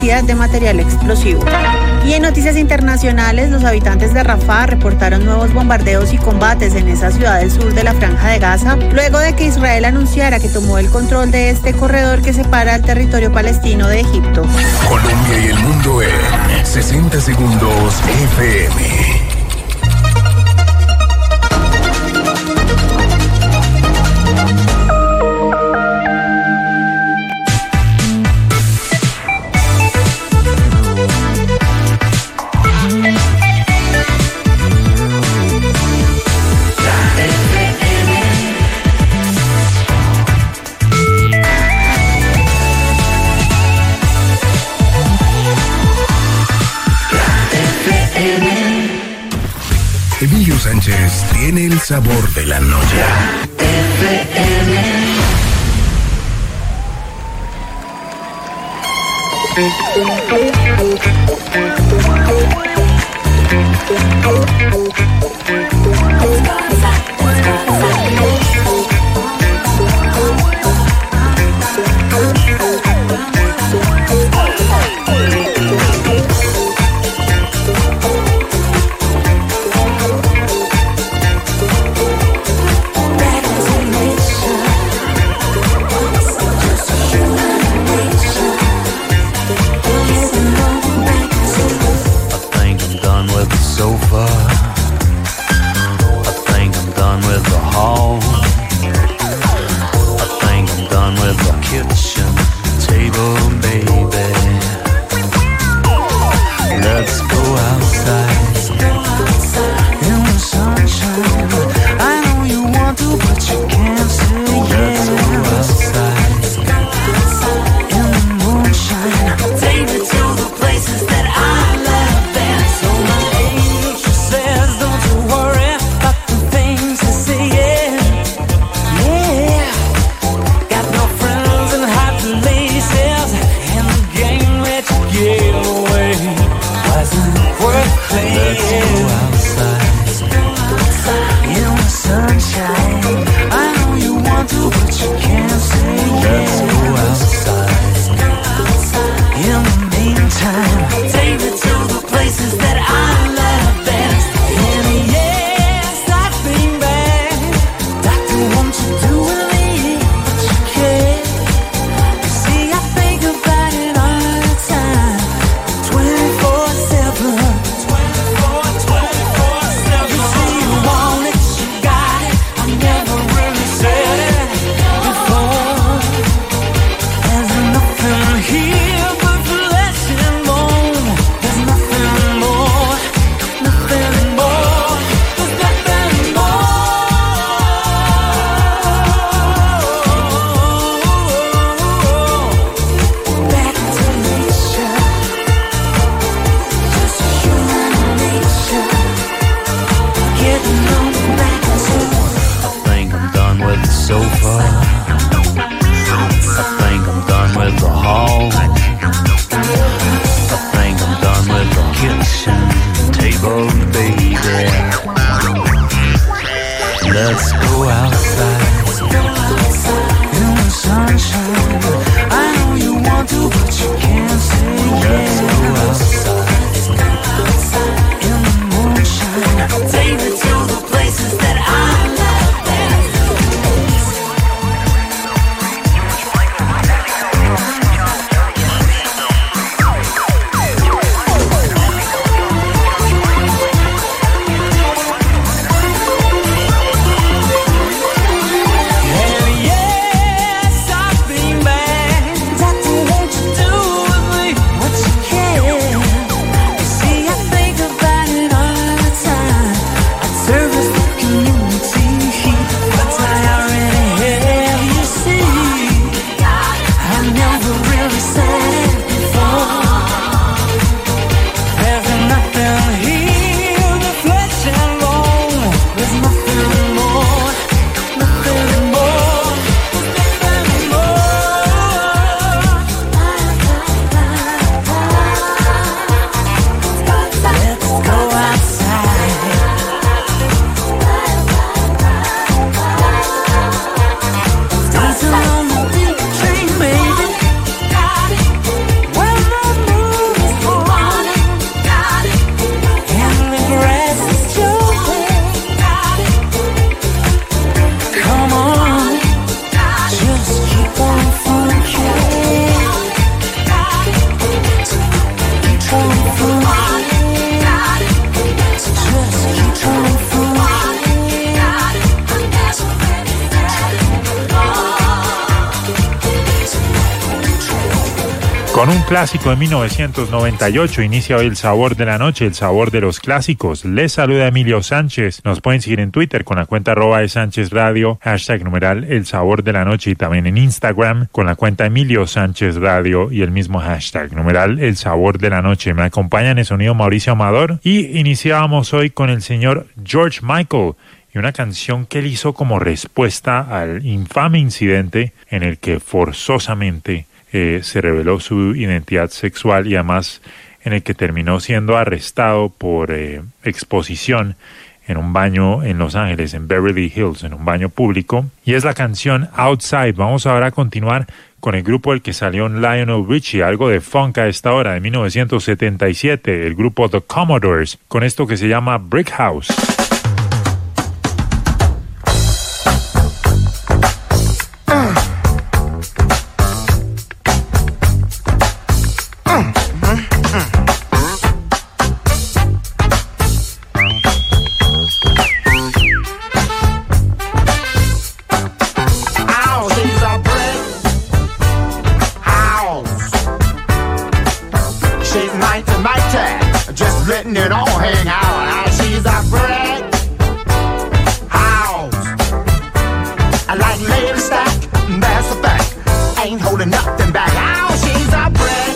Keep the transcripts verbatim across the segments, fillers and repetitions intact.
de material explosivo. Y en noticias internacionales, los habitantes de Rafah reportaron nuevos bombardeos y combates en esa ciudad del sur de la Franja de Gaza, luego de que Israel anunciara que tomó el control de este corredor que separa el territorio palestino de Egipto. Colombia y el mundo en sesenta segundos F M. Emilio Sánchez tiene el sabor de la noche. F M. Con un clásico de mil novecientos noventa y ocho inicia hoy el sabor de la noche, el sabor de los clásicos. Les saluda Emilio Sánchez. Nos pueden seguir en Twitter con la cuenta arroba de Sánchez Radio, hashtag numeral el sabor de la noche, y también en Instagram con la cuenta Emilio Sánchez Radio y el mismo hashtag numeral el sabor de la noche. Me acompaña en el sonido Mauricio Amador y iniciábamos hoy con el señor George Michael y una canción que él hizo como respuesta al infame incidente en el que forzosamente Eh, se reveló su identidad sexual y además en el que terminó siendo arrestado por eh, exposición en un baño en Los Ángeles, en Beverly Hills, en un baño público. Y es la canción Outside. Vamos ahora a continuar con el grupo del que salió Lionel Richie, algo de funk a esta hora, de mil novecientos setenta y siete, el grupo The Commodores, con esto que se llama Brick House. It all hang out. She's a brick house. I like lady stack, that's a fact. Ain't holding nothing back. Oh, she's a brick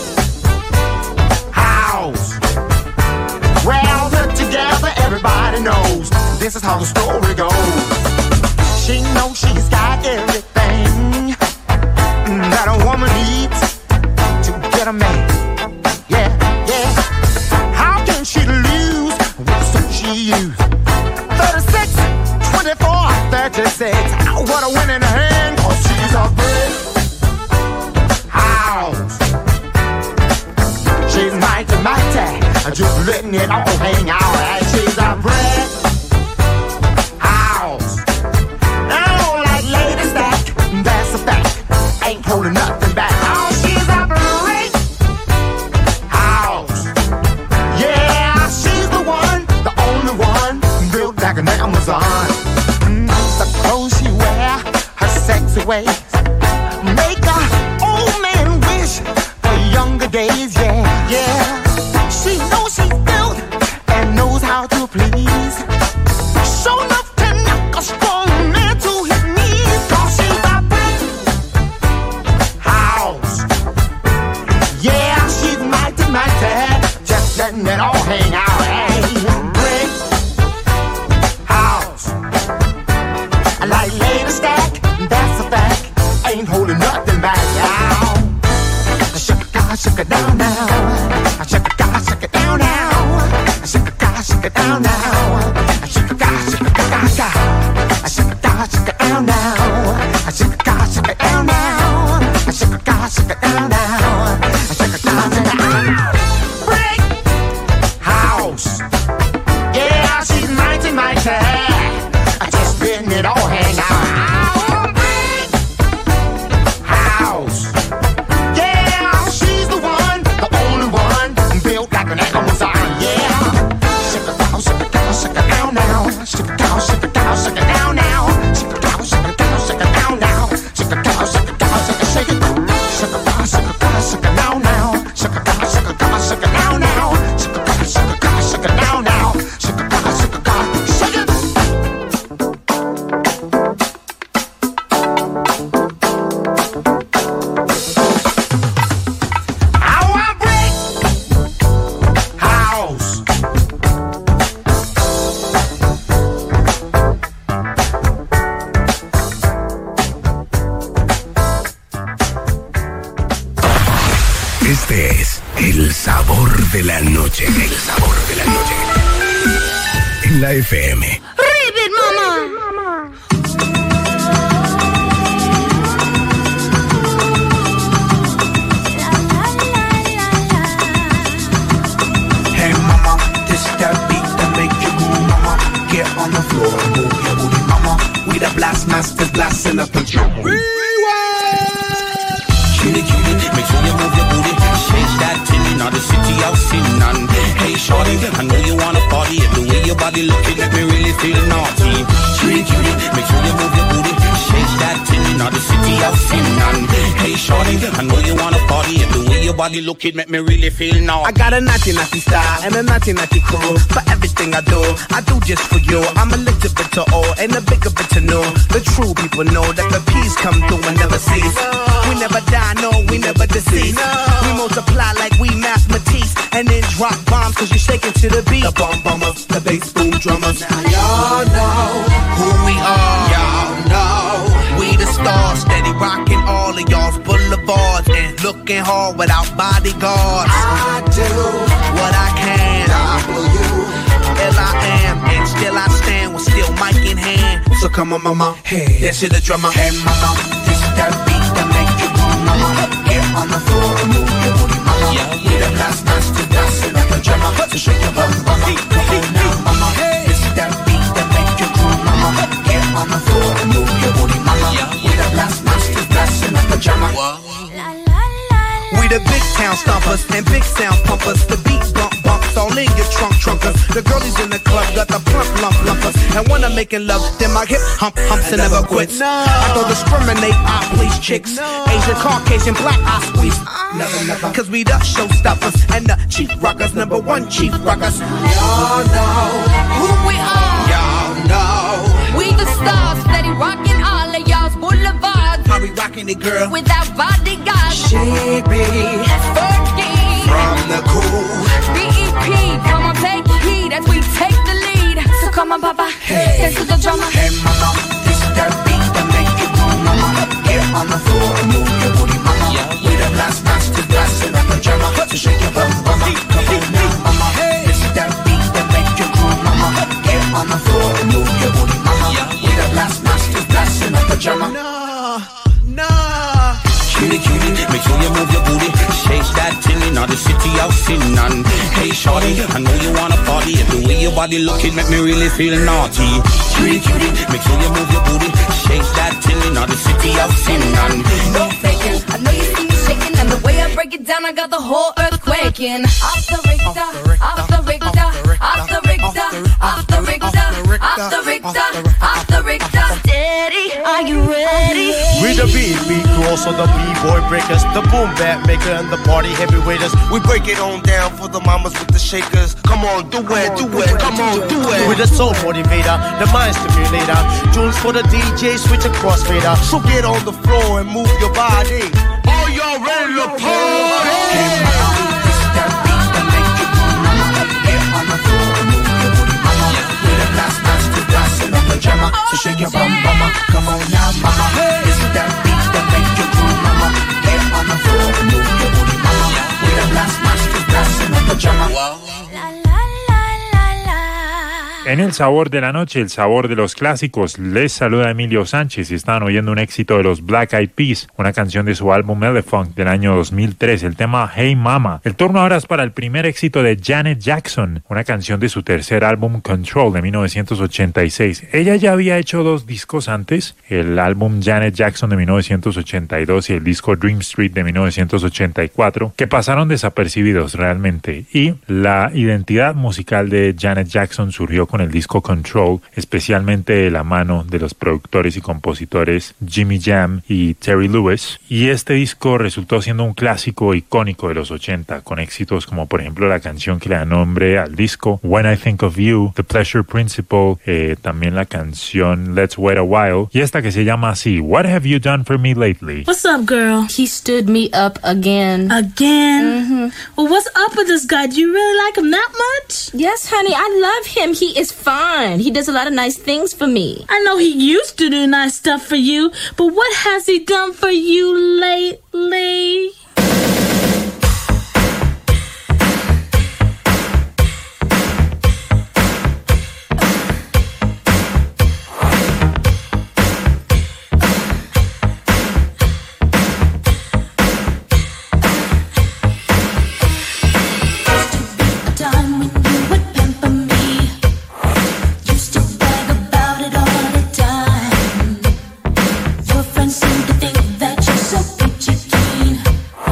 house. Well put together, everybody knows this is how the story goes. She knows she's got everything that a woman needs to get a man. Yeah, yeah. She lose with the suit she used. thirty-six, twenty-four, thirty-six. Oh, what a winning hand, cause she's a brick house. She's mighty, mighty, just letting it all hang out. And she's a brick house. Oh, like lady stack, that's a fact. Ain't holding nothing back. Oh, she's a brick house. Yeah. Built like an Amazon. Mm, the clothes she wear, her sexy ways, make a old man wish for younger days. Yeah, yeah. She knows she's built and knows how to please. Show enough to knock a strong man to his knees. Cause she's a brick house. Yeah, she's mighty, mighty, just letting it all hang out. Hey, brick like lady stack, that's a fact. Ain't holding nothing back now. Shake it, God, shake it down now. Shake it, God, shake it down now. Shake it, God, shake it down now. Shake it, God, shake it down now. Shake it, God, shake it down now. Shake it, God, shake it down now. Shake it, God, shake it down now. Shake it, God, shake it down now. Brick house. Yeah, she's mighty, mighty. Just letting it all hang out. Brick house. Yeah, she's the one, the only one, built like an Amazon. Yeah. Shake it down, shake it down, shake it down now. Shake it down, shake it down, shake it down now. Shake it down, shake it down, shake it down now. Shake it down, shake it down, shake it, shake it. Shake it down, shake it down, shake it down now. Shake it down, shake it down, shake it down now. Shake it down, shake it down, shake it down now. Shake it down, shake it down, shake it. Este es el sabor de la noche. El sabor de la noche. En la F M. Rip it, mama. Hey mama, this that beat that make you move, mama. Get on the floor and move your booty, mama. We the blast masters blasting up the drum. Cutie, cutie, make sure you move your booty. Shake that titty, now the city I've seen none. Hey shorty, I know you wanna party. The way your body looking at me really feel naughty. Cutie, cutie, make sure you move your booty. Shake that titty, now the city I've seen none. Hey shorty, I know you wanna party. The way your body body looking make me really feel naughty. I got a naughty naughty style and a naughty naughty crew. For everything I do, I do just for you. I'm a little bit to all and a bigger bit to know. The true people know that the peace come through and never cease. We never die, no, we never decease. We multiply like we mathematics and then drop bombs cause you're shaking to the beat. The bomb bombers, the bass boom drummers. Now y'all know who we are. Y'all know we the stars, steady rocking all of y'all's boulevards and looking hard without bodyguards. I do what I can. W L I am, and still I stand with still mic in hand. So come on, mama, hey, dance to the drummer. Hey, mama, this that beat that make you move, mama. Get on the floor and move your booty, mama. Yeah, yeah. We the last nights to dance in a pajama. So shake your bum, mama. Come on now, mama. This that beat that make you groove, mama. Get on the floor and move your booty, mama. Yeah, yeah. We the last nights to dance in a pajama. Wow. We the big town stompers and big sound pumpers. The beat bump bumps all in your trunk trunkers. The girlies in the club got the plump lump lumpers. And when I'm making love, then my hip hump humps and never quits. No. I don't discriminate, I please chicks. No. Asian, Caucasian, black, I squeeze. Never, never. Cause we the showstoppers and the chief rockers, number one chief rockers. Y'all know who we are. Y'all know we the stars, steady rocking all of y'all's boulevards. How we rocking it, girl? Without bodyguards. She be Fergie from the cool B E P. Come on, take heed as we take the lead. So come on, papa, hey, dance to the drummer. Hey, mama, this that beat that make you move, mama. Get on the floor and move your booty, mama. Yeah, yeah. We the last nights to dance in a pajama. So shake your bum, mama. Come on now, mama. This that beat that make you groove, mama. Get on the floor and move your booty, mama. Yeah, yeah. We the last nights to dance in a pajama. No, no. Cutie, cutie, make sure you move your booty. Shake that tilly, not the city of sin. And hey, shorty, I know you wanna party. And the way your body looking make me really feel naughty. Cutie, cutie, make sure you move your booty. Shake that tilly, not the city of sin. And no faking, I know you see me shaking. And the way I break it down, I got the whole earth quaking. Off the Richter, off the Richter, off the Richter, off the Richter, off the Richter, off the Richter. Steady, are you ready? We the beat, beat crew, also the B-boy breakers, the boom bap maker and the party heavyweighters. We break it on down for the mamas with the shakers. Come on, do it, do it, come on, do it. With the soul motivator, the mind stimulator, tunes for the D J, switch and crossfader. So get on the floor and move your body. Are y'all ready to party? Hey, mama, this that beat that make you move, mama. Get on the floor and move your booty, mama. We the last nights to dance in a pajama. So shake your bum, mama. Come on now, mama. This that beat that make you groove, mama. Get on the floor and move your booty, mama. We the last nights to dance in a pajama. Wow. En el sabor de la noche, el sabor de los clásicos, les saluda Emilio Sánchez y están oyendo un éxito de los Black Eyed Peas, una canción de su álbum Elephant del año dos mil tres, el tema Hey Mama. El turno ahora es para el primer éxito de Janet Jackson, una canción de su tercer álbum Control de mil novecientos ochenta y seis. Ella ya había hecho dos discos antes, el álbum Janet Jackson de mil novecientos ochenta y dos y el disco Dream Street de mil novecientos ochenta y cuatro, que pasaron desapercibidos realmente, y la identidad musical de Janet Jackson surgió con con el disco Control, especialmente de la mano de los productores y compositores Jimmy Jam y Terry Lewis, y este disco resultó siendo un clásico icónico de los ochenta, con éxitos como por ejemplo la canción que le da nombre al disco, When I Think of You, The Pleasure Principle, eh, también la canción Let's Wait a While, y esta que se llama así, What Have You Done For Me Lately? What's up, girl? He stood me up again. Again? Mm-hmm. Well, what's up with this guy? Do you really like him that much? Yes, honey, I love him. He is fine. He does a lot of nice things for me. I know he used to do nice stuff for you, but what has he done for you lately? Your friends seem to think that you're so peachy keen.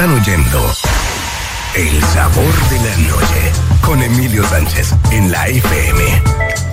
Están oyendo El Sabor de la Noche con Emilio Sánchez en la F M.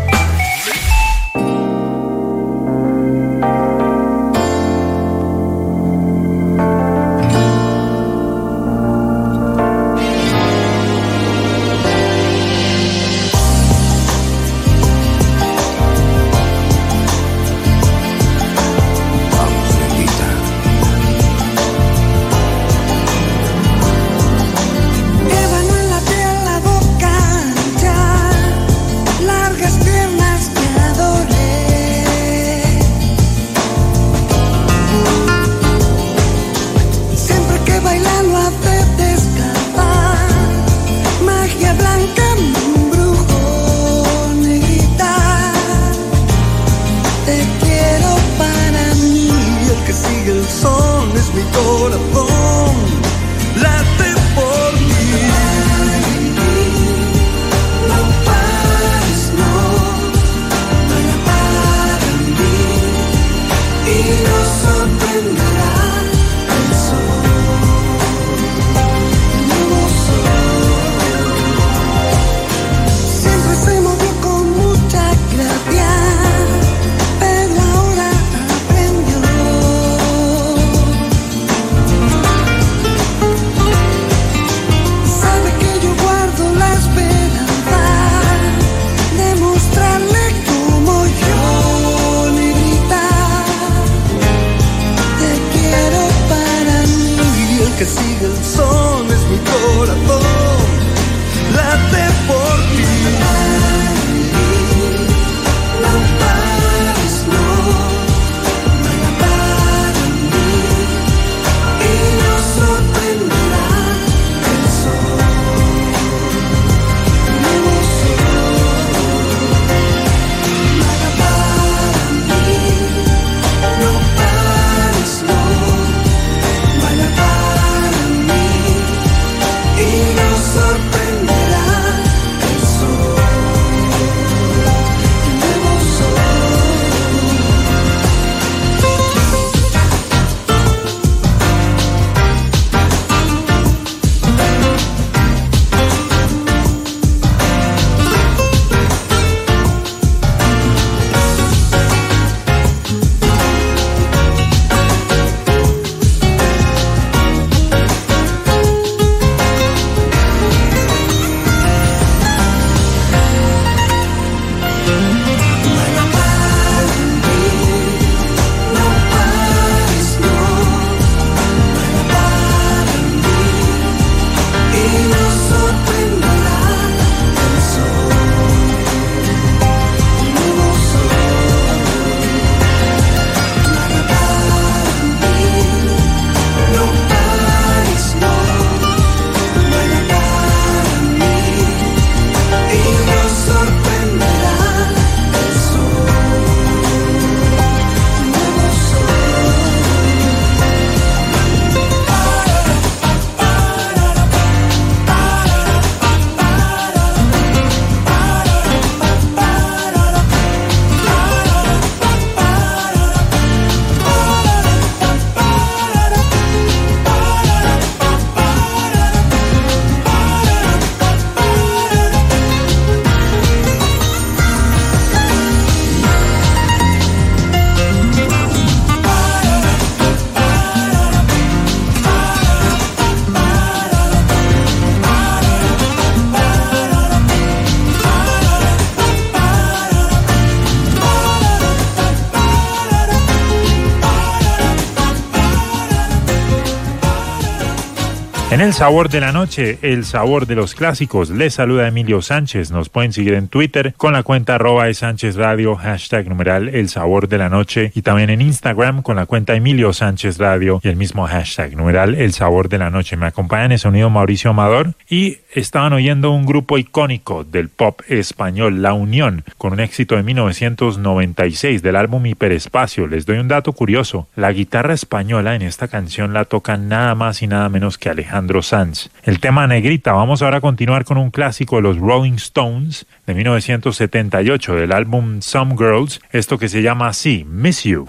En El Sabor de la Noche, el sabor de los clásicos, les saluda Emilio Sánchez. Nos pueden seguir en Twitter con la cuenta arroba de Sánchez Radio, hashtag numeral El Sabor de la Noche, y también en Instagram con la cuenta Emilio Sánchez Radio y el mismo hashtag numeral El Sabor de la Noche. Me acompaña en el sonido Mauricio Amador y estaban oyendo un grupo icónico del pop español, La Unión, con un éxito de mil novecientos noventa y seis del álbum Hiperespacio. Les doy un dato curioso: la guitarra española en esta canción la toca nada más y nada menos que Alejandro Sanz. El tema Negrita. Vamos ahora a continuar con un clásico de los Rolling Stones de mil novecientos setenta y ocho del álbum Some Girls, esto que se llama así, Miss You.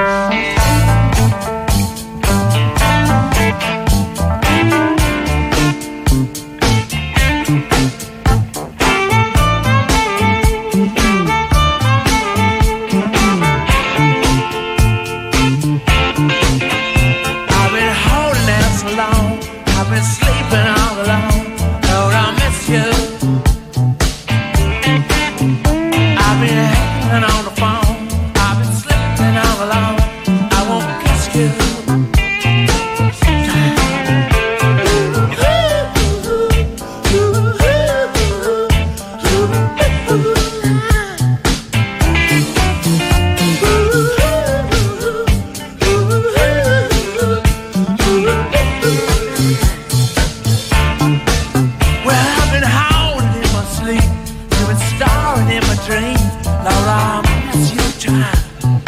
dream, Laura, it's your time.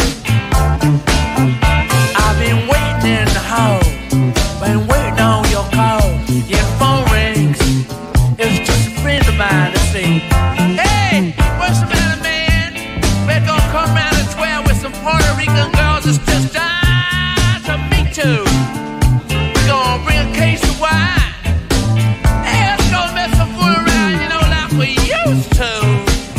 I've been waiting in the hall, been waiting on your call. Your phone rings, it's just a friend of mine to see. Hey, what's the matter, man? We're gonna come around at twelve with some Puerto Rican girls that's just dying to meet you. We're gonna bring a case of wine. Hey, let's go mess some fool around, you know, like we used to.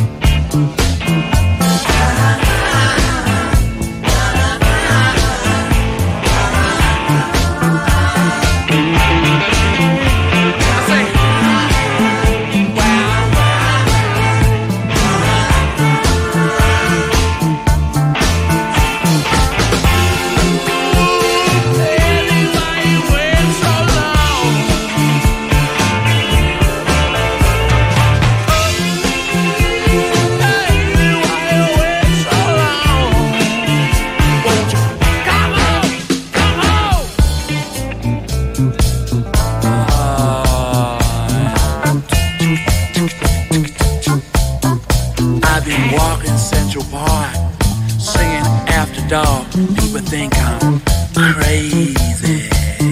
Dog, people think I'm crazy.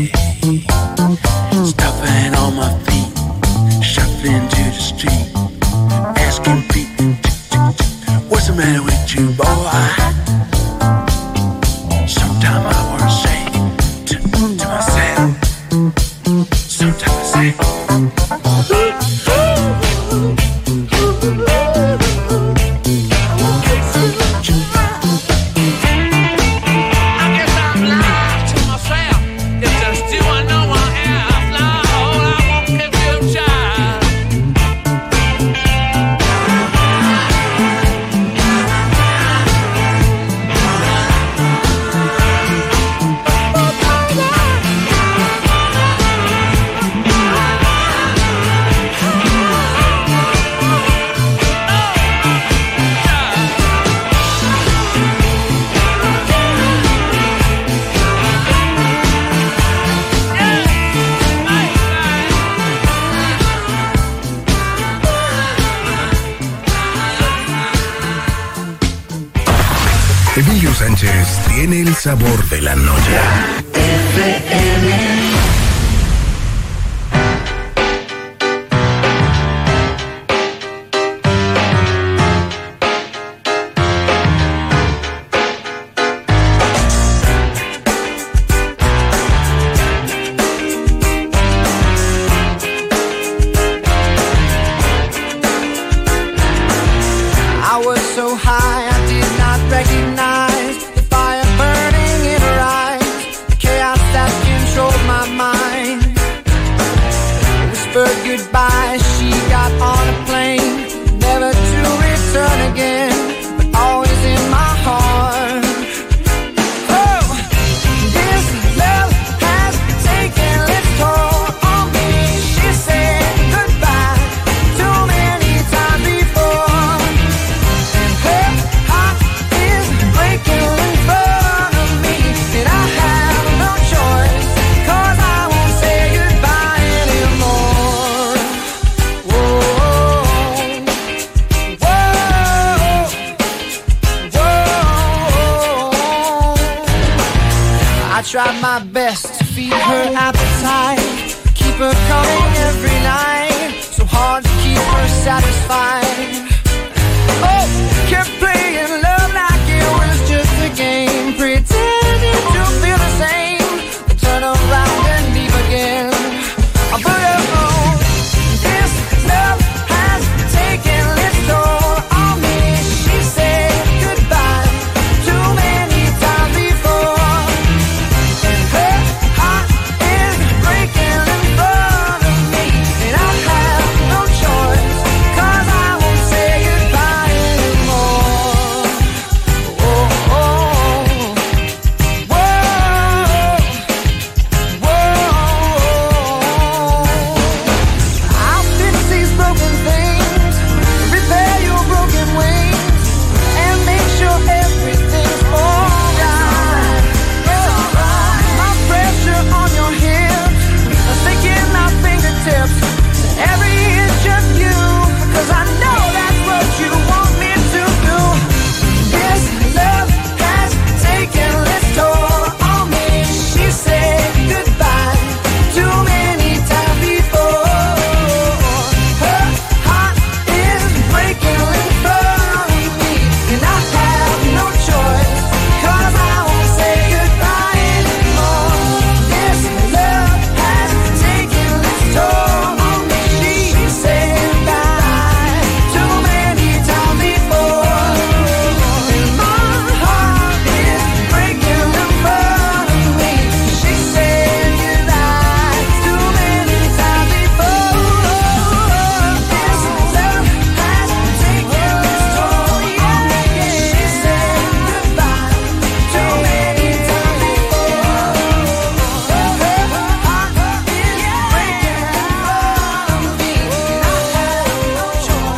Stuffing on my feet, shuffling to the street, asking people, what's the matter with you, boy? Sometimes I want to say to, to myself, sometimes I say, Emilio Sánchez tiene el sabor de la noche. F M. Tried my best to feed her appetite, keep her coming every night, so hard to keep her satisfied. Oh, kept playing love like it was just a game, pretending to feel the same, then turn around and leave again. But oh, this love has taken its toll on me. She said goodbye too many times before. Breaking in front of me, and I have no choice, 'cause I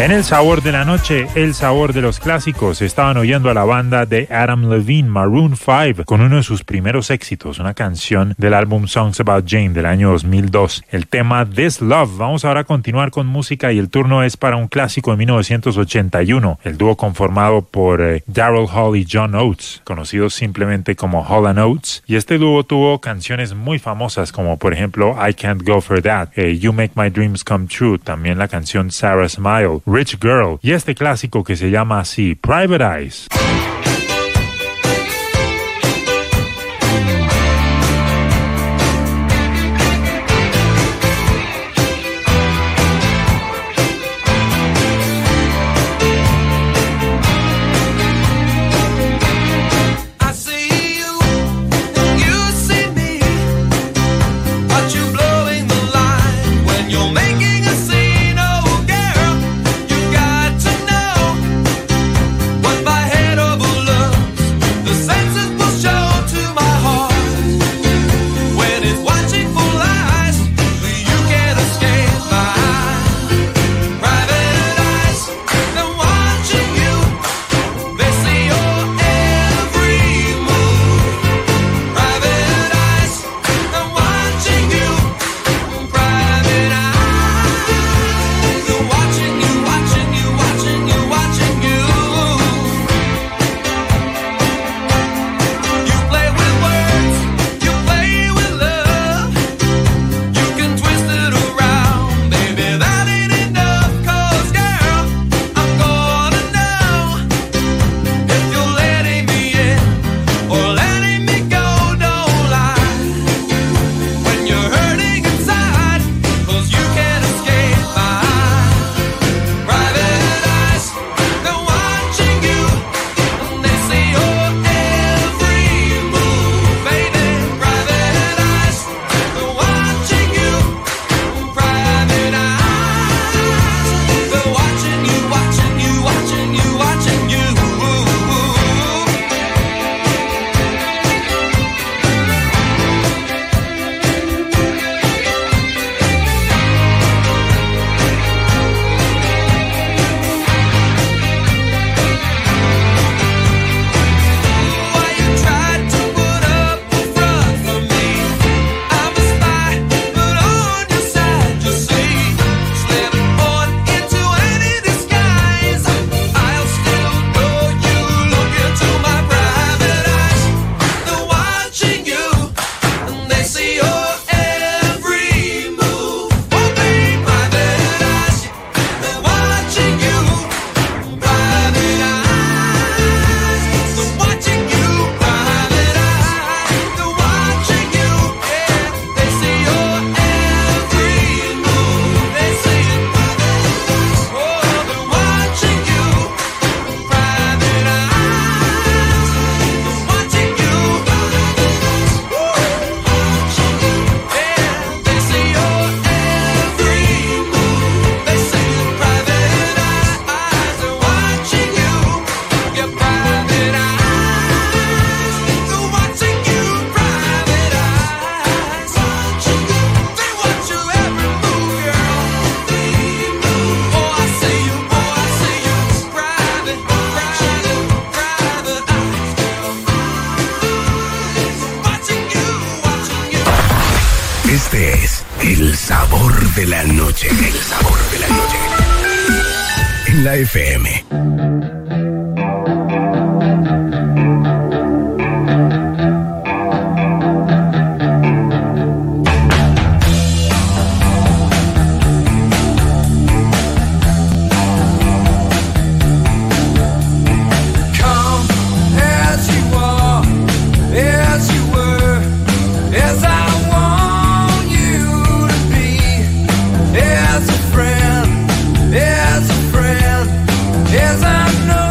En el sabor de la noche, el sabor de los clásicos, estaban oyendo a la banda de Adam Levine, Maroon five, con uno de sus primeros éxitos, una canción del álbum Songs About Jane del año dos mil dos, el tema This Love. Vamos ahora a continuar con música y el turno es para un clásico de mil novecientos ochenta y uno, el dúo conformado por eh, Daryl Hall y John Oates, conocidos simplemente como Hall and Oates, y este dúo tuvo canciones muy famosas como por ejemplo I Can't Go For That, eh, You Make My Dreams Come True, también la canción Sarah Smile, Rich Girl y este clásico que se llama así, Private Eyes. Este es el sabor de la noche. El sabor de la noche. En la F M. As a friend, as a friend, as I know.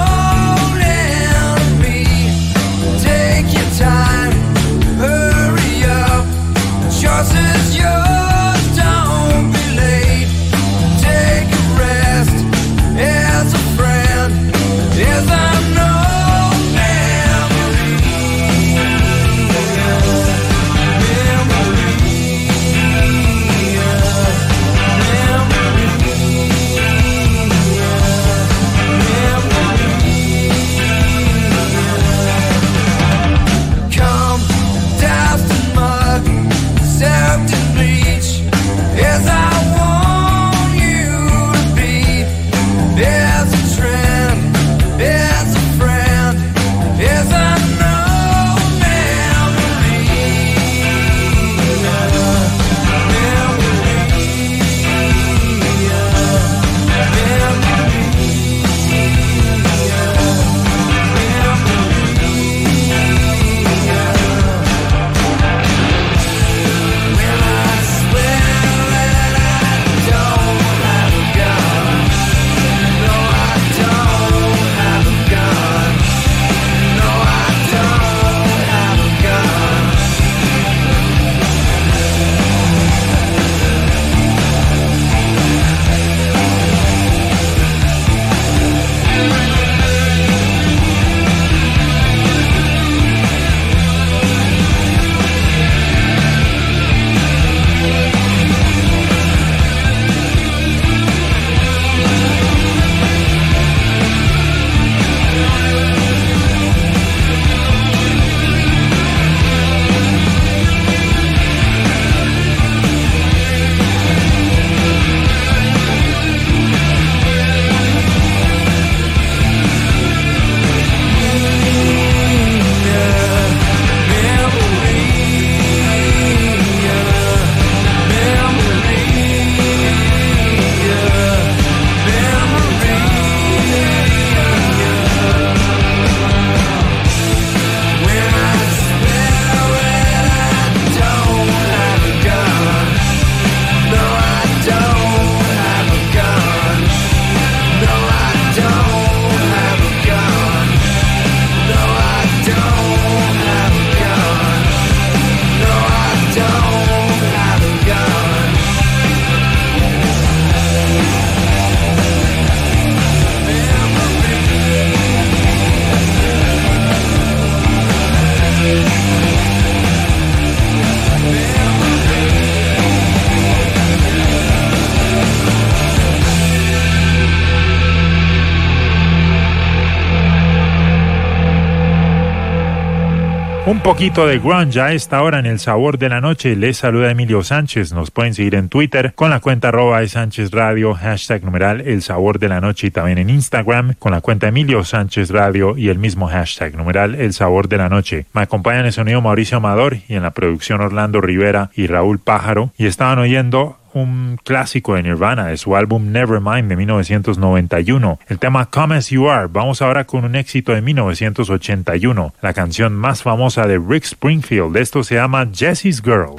Un poquito de grunge a esta hora en El Sabor de la Noche. Les saluda Emilio Sánchez. Nos pueden seguir en Twitter con la cuenta arroba de Sánchez Radio, hashtag numeral El Sabor de la Noche, y también en Instagram con la cuenta Emilio Sánchez Radio y el mismo hashtag numeral El Sabor de la Noche. Me acompañan en el sonido Mauricio Amador y en la producción Orlando Rivera y Raúl Pájaro, y estaban oyendo un clásico de Nirvana de su álbum Nevermind de mil novecientos noventa y uno, el tema Come As You Are. Vamos ahora con un éxito de mil novecientos ochenta y uno, la canción más famosa de Rick Springfield. Esto se llama Jesse's Girl.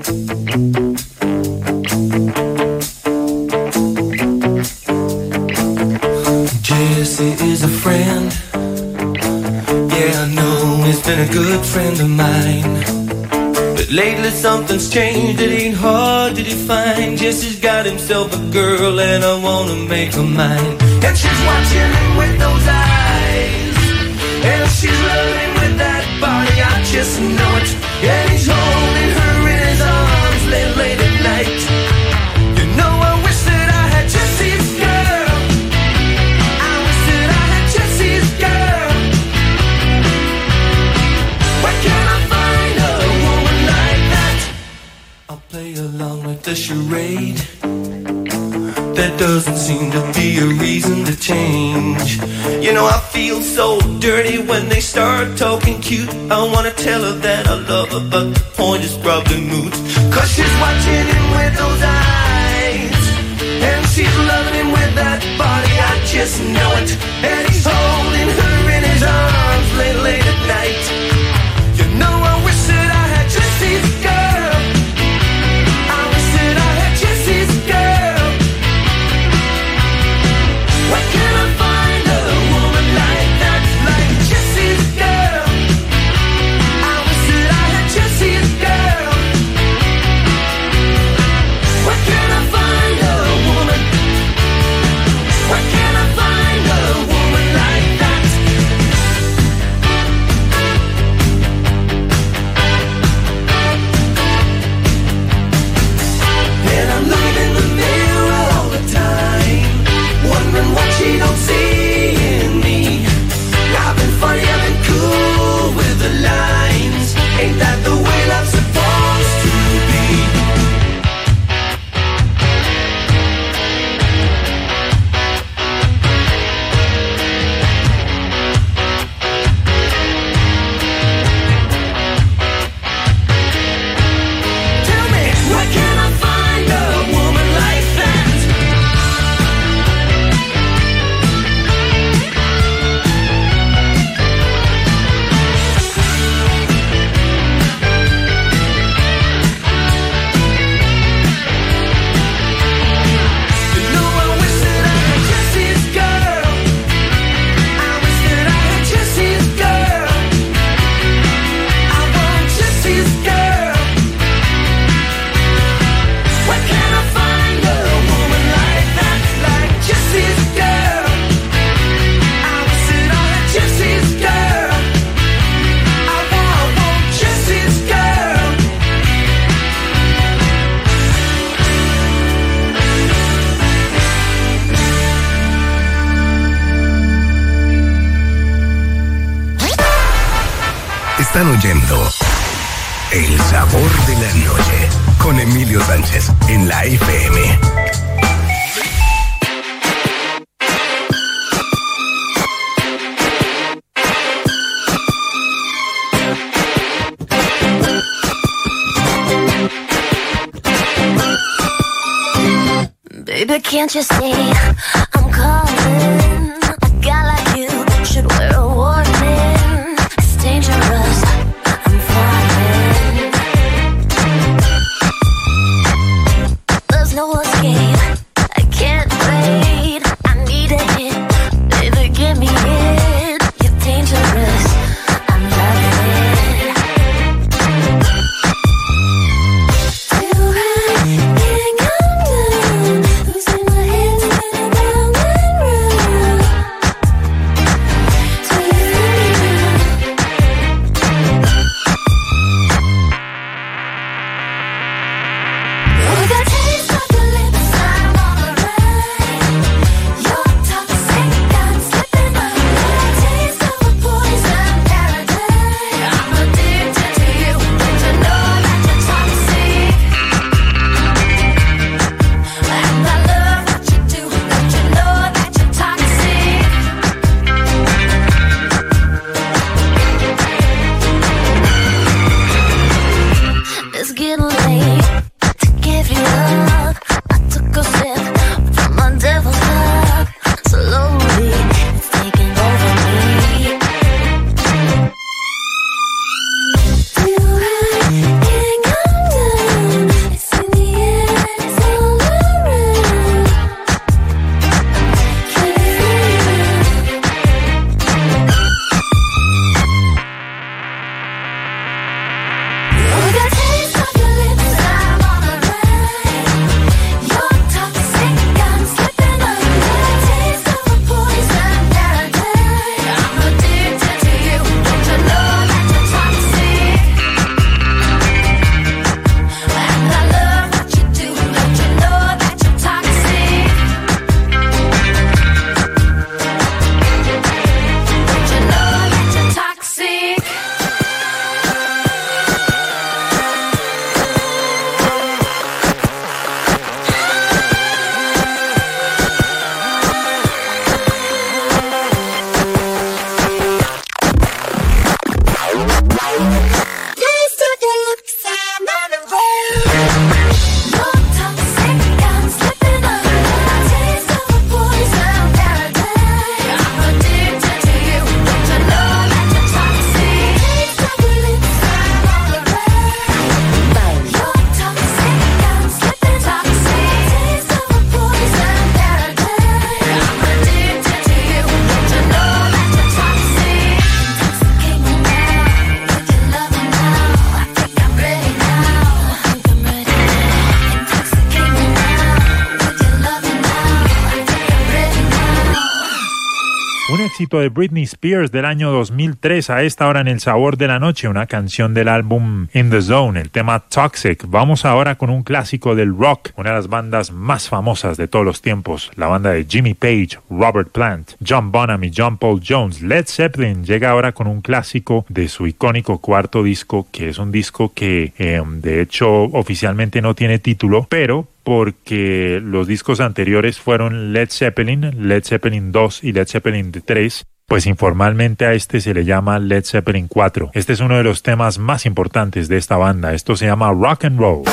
Jesse is a friend. Yeah, I know he's been a good friend of mine. But lately something's changed, it ain't hard to define. Jesse's got himself a girl and I wanna make her mine. And she's watching him with those eyes, and she's loving with that body, I just know it. And he's holding her in his arms late, late at night. You know I wish that I had Jesse's girl. I wish that I had Jesse's girl. Where can I find a woman like that? I'll play along with the charade. There doesn't seem to be a reason to change. You know I feel so dirty when they start talking cute. I wanna tell her that I love her, but the point is probably moot. Cause she's watching him with those eyes, and she's loving him with that body, I just know it. And he's holding her in his arms late, late at night. You know I wish that I had Jesse's girl. I wish that I had Jesse's girl. Where can I find a woman like that, like Jesse's girl? I wish that I had Jesse's girl. Where can I find a woman? Where can I find a woman like that? And I'm looking in the mirror all the time, wondering what she don't see in me. I've been funny, I've been cool with the lines. Ain't that the way love's supposed to be? Tell me, where can I find a woman like that? You know I wish that I had Jesse's girl. I wish that I had Jesse's girl. I want Jesse's girl. Where can I find a woman like that, like Jesse's girl? I wish that I had Jesse's girl. I want, I want Jesse's girl. Están oyendo El Sabor de la Noche con Emilio Sánchez en la F M. Baby, can't you see I'm calling? A guy like you should wear a warning. It's dangerous, I'm falling. There's no escape, I can't wait. I need a hit, baby, give me it. You're dangerous, I'm loving it. Do I can't come down, losing my head spinning round. éxito de Britney Spears del año dos mil tres a esta hora en El Sabor de la Noche, una canción del álbum In the Zone, el tema Toxic. Vamos ahora con un clásico del rock, una de las bandas más famosas de todos los tiempos, la banda de Jimmy Page, Robert Plant, John Bonham y John Paul Jones. Led Zeppelin llega ahora con un clásico de su icónico cuarto disco, que es un disco que eh, de hecho oficialmente no tiene título, pero porque los discos anteriores fueron Led Zeppelin, Led Zeppelin dos y Led Zeppelin tres, pues informalmente a este se le llama Led Zeppelin cuatro. Este es uno de los temas más importantes de esta banda. Esto se llama Rock and Roll.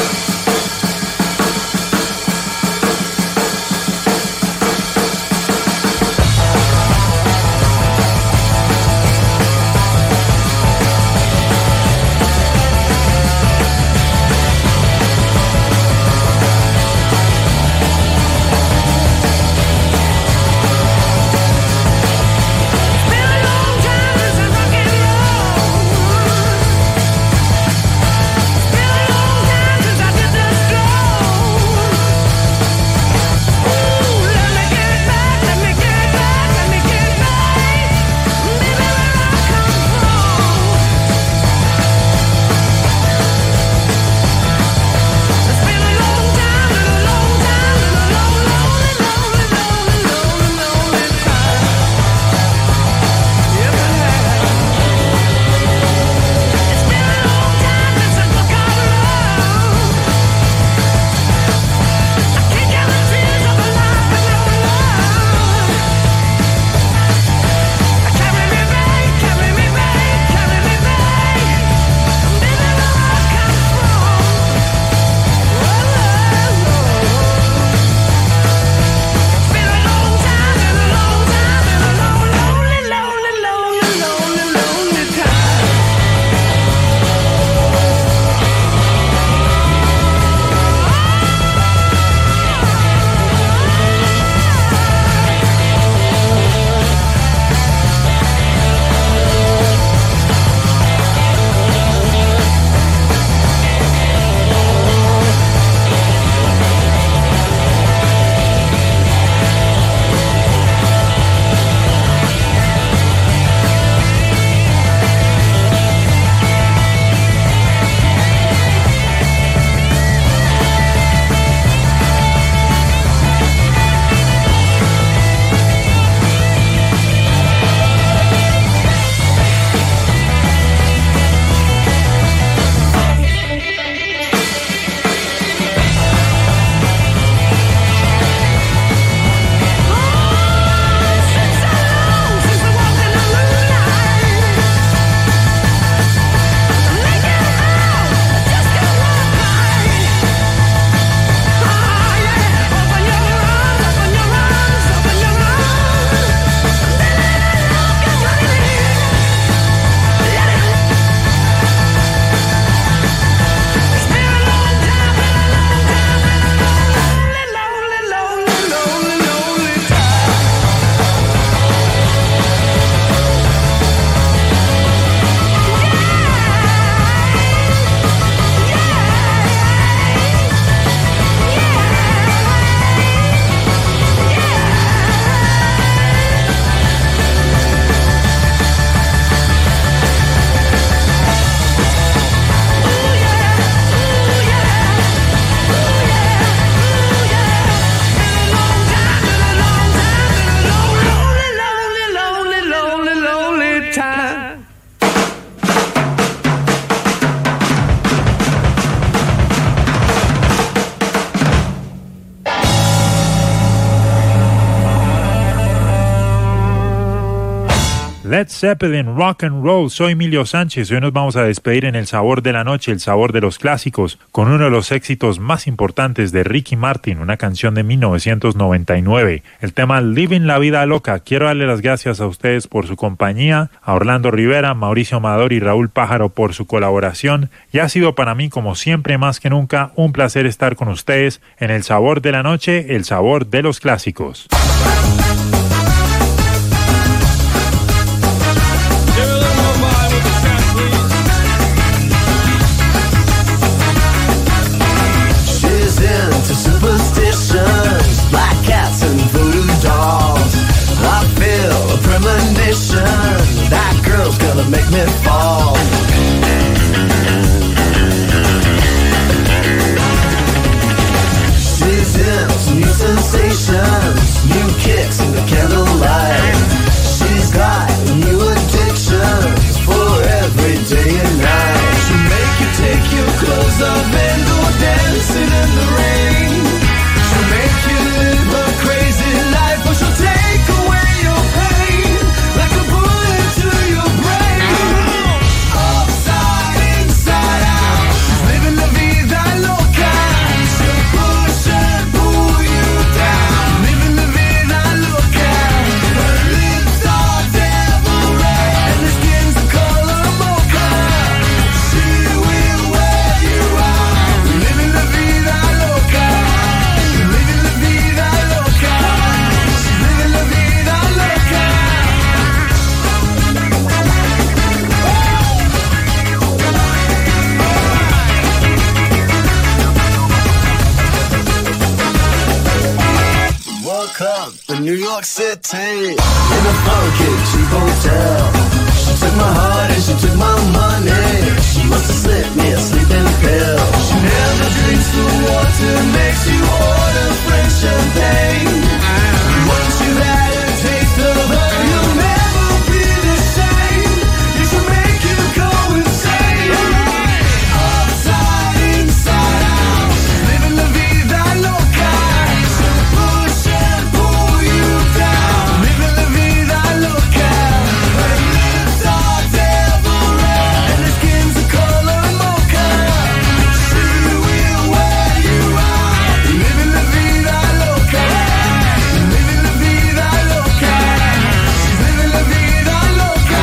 Led Zeppelin, Rock and Roll. Soy Emilio Sánchez. Hoy nos vamos a despedir en El Sabor de la Noche, el sabor de los clásicos, con uno de los éxitos más importantes de Ricky Martin, una canción de mil novecientos noventa y nueve, el tema Living la Vida Loca. Quiero darle las gracias a ustedes por su compañía, a Orlando Rivera, Mauricio Amador y Raúl Pájaro por su colaboración, y ha sido para mí, como siempre, más que nunca, un placer estar con ustedes en El Sabor de la Noche, el sabor de los clásicos. Superstitions, black cats and voodoo dolls. I feel a premonition. make me fall. She's into new sensations, new kicks in the candlelight. She's got new addictions for every day and night. She'll make you take your clothes off and go dancing in the rain. She'll make you live a crazy life, but she'll take away your pain like a bullet to your brain. Upside, inside out, she's living la vida loca. She'll push and pull you down, living la vida loca. Her lips are devil red and her skin's the color mocha. She will wear you out, living la vida loca. Living la vida loca. She's living la vida loca. Woke up in New York City in a funky cheap hotel. She took my heart and she took my money. She must have slipped me a sleeping pill. She never drinks the water, makes you order French champagne. Once you've had a taste of her, you'll never be the same. You should make you go insane. Upside, inside out, she's living la vida loca. She'll push and pull you down, living la vida loca. Her lips are devil red and her skin's the color mocha. She will wear you out, living la vida loca. Living la vida loca. She's living la vida loca.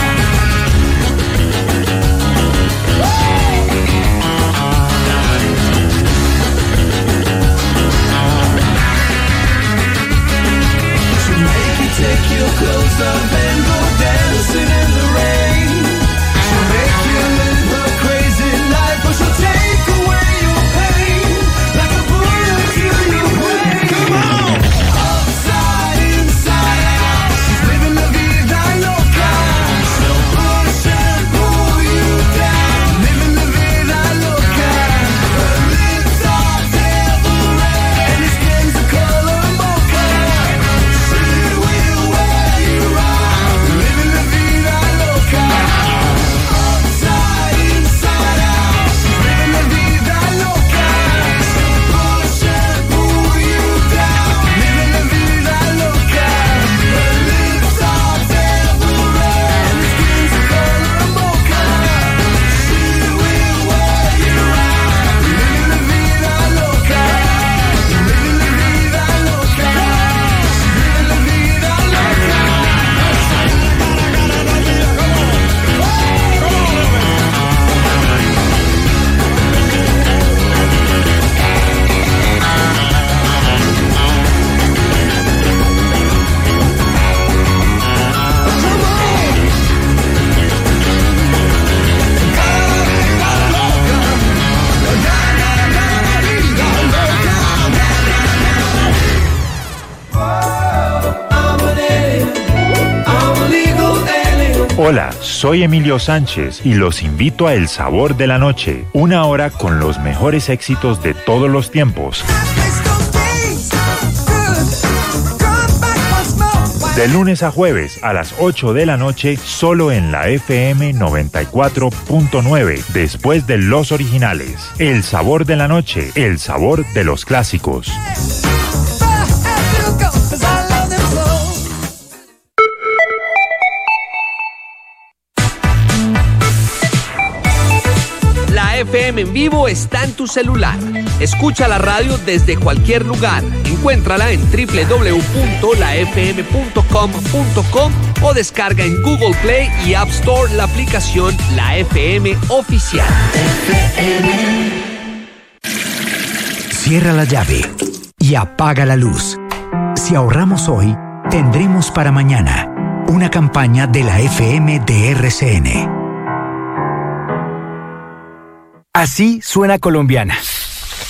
She'll make you take your clothes off and go dancing in the rain. She'll make you live a crazy life, but she'll take away your pain like a bullet to your brain. Come on! Upside, inside out, she's living la vida loca. She'll push and pull you down, living la vida loca. Her lips are devil red and her skin's the color mocha. She will wear you out, living la vida loca. Upside, inside out, she's living la vida loca. She'll push and pull you down, living la vida loca. Her lips are devil red and her skin's the color mocha. She will wear you out, living la vida loca. Living la vida loca. She's living la vida loca. Hola, soy Emilio Sánchez y los invito a El Sabor de la Noche, una hora con los mejores éxitos de todos los tiempos. De lunes a jueves a las ocho de la noche, solo en la F M noventa y cuatro punto nueve, después de los originales. El Sabor de la Noche, el sabor de los clásicos. La F M en vivo está en tu celular. Escucha la radio desde cualquier lugar. Encuéntrala en doble u doble u doble u punto la f m punto com punto co o descarga en Google Play y App Store la aplicación La F M Oficial. Cierra la llave y apaga la luz. Si ahorramos hoy, tendremos para mañana. Una campaña de la F M de R C N. Así suena Colombiana.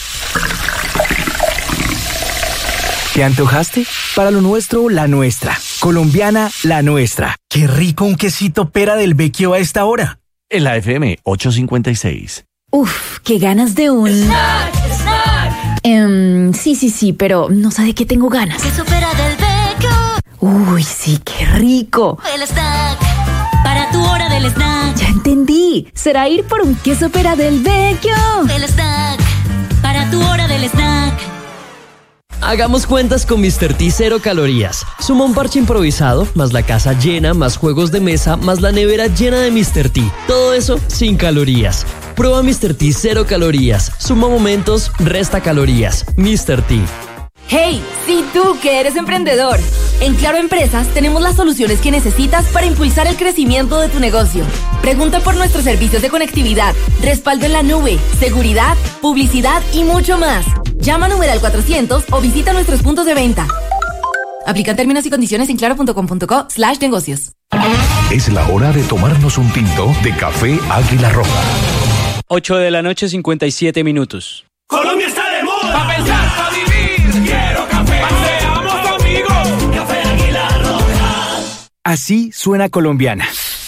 ¿Te antojaste? Para lo nuestro, la nuestra. Colombiana, la nuestra. Qué rico un quesito pera del Vecchio a esta hora. En la F M ochocientos cincuenta y seis. Uf, qué ganas de un... Snack, snack. Um, sí, sí, sí, pero no sé de qué tengo ganas. Queso pera del Vecchio. Uy, sí, qué rico. El snack. Para tu hora del snack. Ya entendí. Será ir por un queso pera del Vecchio. El snack. Para tu hora del snack. Hagamos cuentas con míster T cero calorías. Suma un parche improvisado, más la casa llena, más juegos de mesa, más la nevera llena de míster T. Todo eso sin calorías. Prueba míster T cero calorías. Suma momentos, resta calorías. míster T. Hey, sí tú que eres emprendedor. En Claro Empresas tenemos las soluciones que necesitas para impulsar el crecimiento de tu negocio. Pregunta por nuestros servicios de conectividad, respaldo en la nube, seguridad, publicidad y mucho más. Llama a numeral cuatrocientos o visita nuestros puntos de venta. Aplican términos y condiciones en claro.com.co slash negocios. Es la hora de tomarnos un tinto de café Águila Roja. ocho de la noche, cincuenta y siete minutos. Colombia está de moda. Pa' pensar, pa' vivir. Quiero café. Seamos amigos. Café Águila Roja. Así suena Colombiana.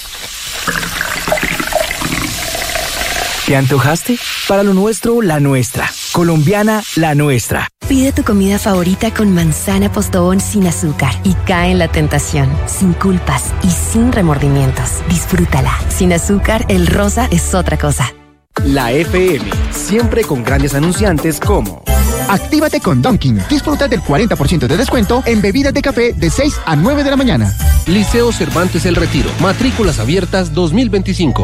¿Te antojaste? Para lo nuestro, la nuestra. Colombiana, la nuestra. Pide tu comida favorita con manzana Postobón sin azúcar y cae en la tentación, sin culpas y sin remordimientos. Disfrútala. Sin azúcar, el rosa es otra cosa. La F M, siempre con grandes anunciantes como... Actívate con Dunkin'. Disfruta del cuarenta por ciento de descuento en bebidas de café de seis a nueve de la mañana. Liceo Cervantes El Retiro. Matrículas abiertas dos mil veinticinco.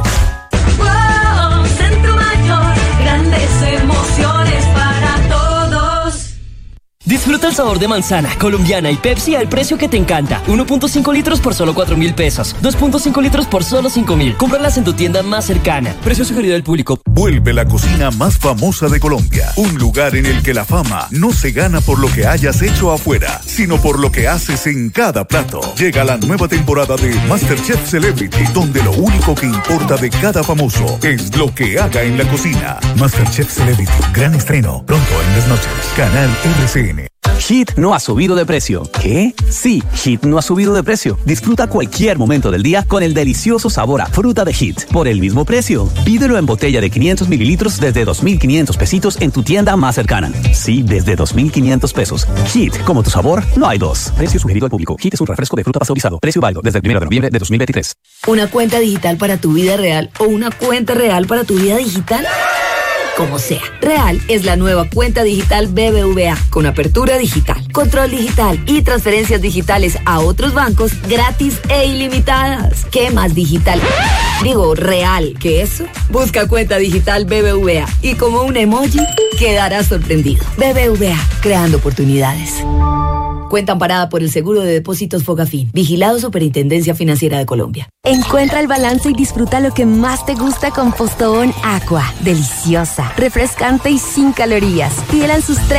Wow, Centro Mayor. Grandes emociones para todos. Disfruta el sabor de manzana, colombiana y Pepsi al precio que te encanta. uno punto cinco litros por solo cuatro mil pesos. dos punto cinco litros por solo cinco mil. Cómpralas en tu tienda más cercana. Precio sugerido del público. Vuelve la cocina más famosa de Colombia. Un lugar en el que la fama no se gana por lo que hayas hecho afuera, sino por lo que haces en cada plato. Llega la nueva temporada de MasterChef Celebrity, donde lo único que importa de cada famoso es lo que haga en la cocina. MasterChef Celebrity, gran estreno, pronto en las noches. Canal R C N. Hit no ha subido de precio. ¿Qué? Sí, Hit no ha subido de precio. Disfruta cualquier momento del día con el delicioso sabor a fruta de Hit por el mismo precio. Pídelo en botella de quinientos mililitros desde dos mil quinientos pesitos en tu tienda más cercana. Sí, desde dos mil quinientos pesos. Hit, como tu sabor, no hay dos. Precio sugerido al público. Hit es un refresco de fruta pasteurizado. Precio válido desde el primero de noviembre de dos mil veintitrés. ¿Una cuenta digital para tu vida real o una cuenta real para tu vida digital? Como sea. Real es la nueva cuenta digital B B V A con apertura digital, control digital y transferencias digitales a otros bancos gratis e ilimitadas. ¿Qué más digital? Digo, real que eso. Busca cuenta digital B B V A y como un emoji quedarás sorprendido. B B V A, creando oportunidades. Cuenta amparada por el Seguro de Depósitos Fogafín. Vigilado Superintendencia Financiera de Colombia. Encuentra el balance y disfruta lo que más te gusta con Postobón Aqua. Deliciosa, refrescante y sin calorías. Pídela en sus tres